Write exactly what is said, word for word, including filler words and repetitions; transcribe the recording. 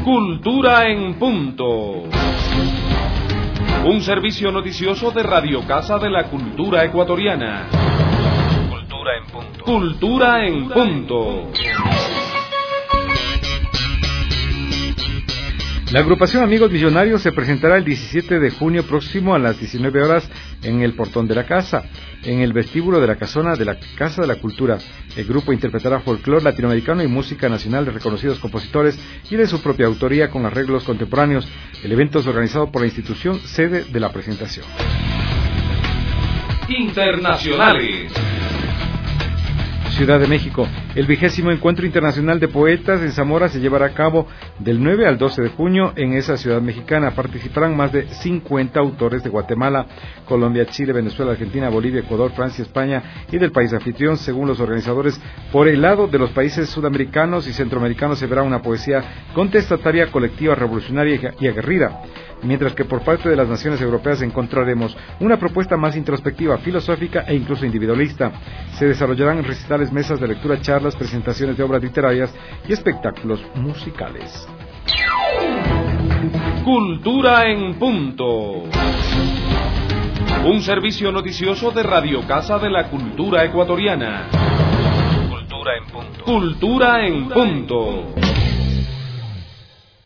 Cultura en punto. Un servicio noticioso de Radio Casa de la Cultura Ecuatoriana. Cultura en punto. Cultura en punto. La agrupación Amigos Millonarios se presentará el diecisiete de junio próximo a las diecinueve horas en el portón de la casa, en el vestíbulo de la casona de la Casa de la Cultura. El grupo interpretará folclore latinoamericano y música nacional de reconocidos compositores y de su propia autoría con arreglos contemporáneos. El evento es organizado por la institución sede de la presentación. Internacionales. Ciudad de México. El vigésimo Encuentro Internacional de Poetas en Zamora se llevará a cabo del nueve al doce de junio en esa ciudad mexicana. Participarán más de cincuenta autores de Guatemala, Colombia, Chile, Venezuela, Argentina, Bolivia, Ecuador, Francia, España y del país anfitrión, según los organizadores. Por el lado de los países sudamericanos y centroamericanos se verá una poesía contestataria, colectiva, revolucionaria y aguerrida, mientras que por parte de las naciones europeas encontraremos una propuesta más introspectiva, filosófica e incluso individualista. Se desarrollarán recitales, mesas de lectura, charlas, presentaciones de obras literarias y espectáculos musicales. Cultura en punto. Un servicio noticioso de Radio Casa de la Cultura Ecuatoriana. Cultura en punto. Cultura en punto.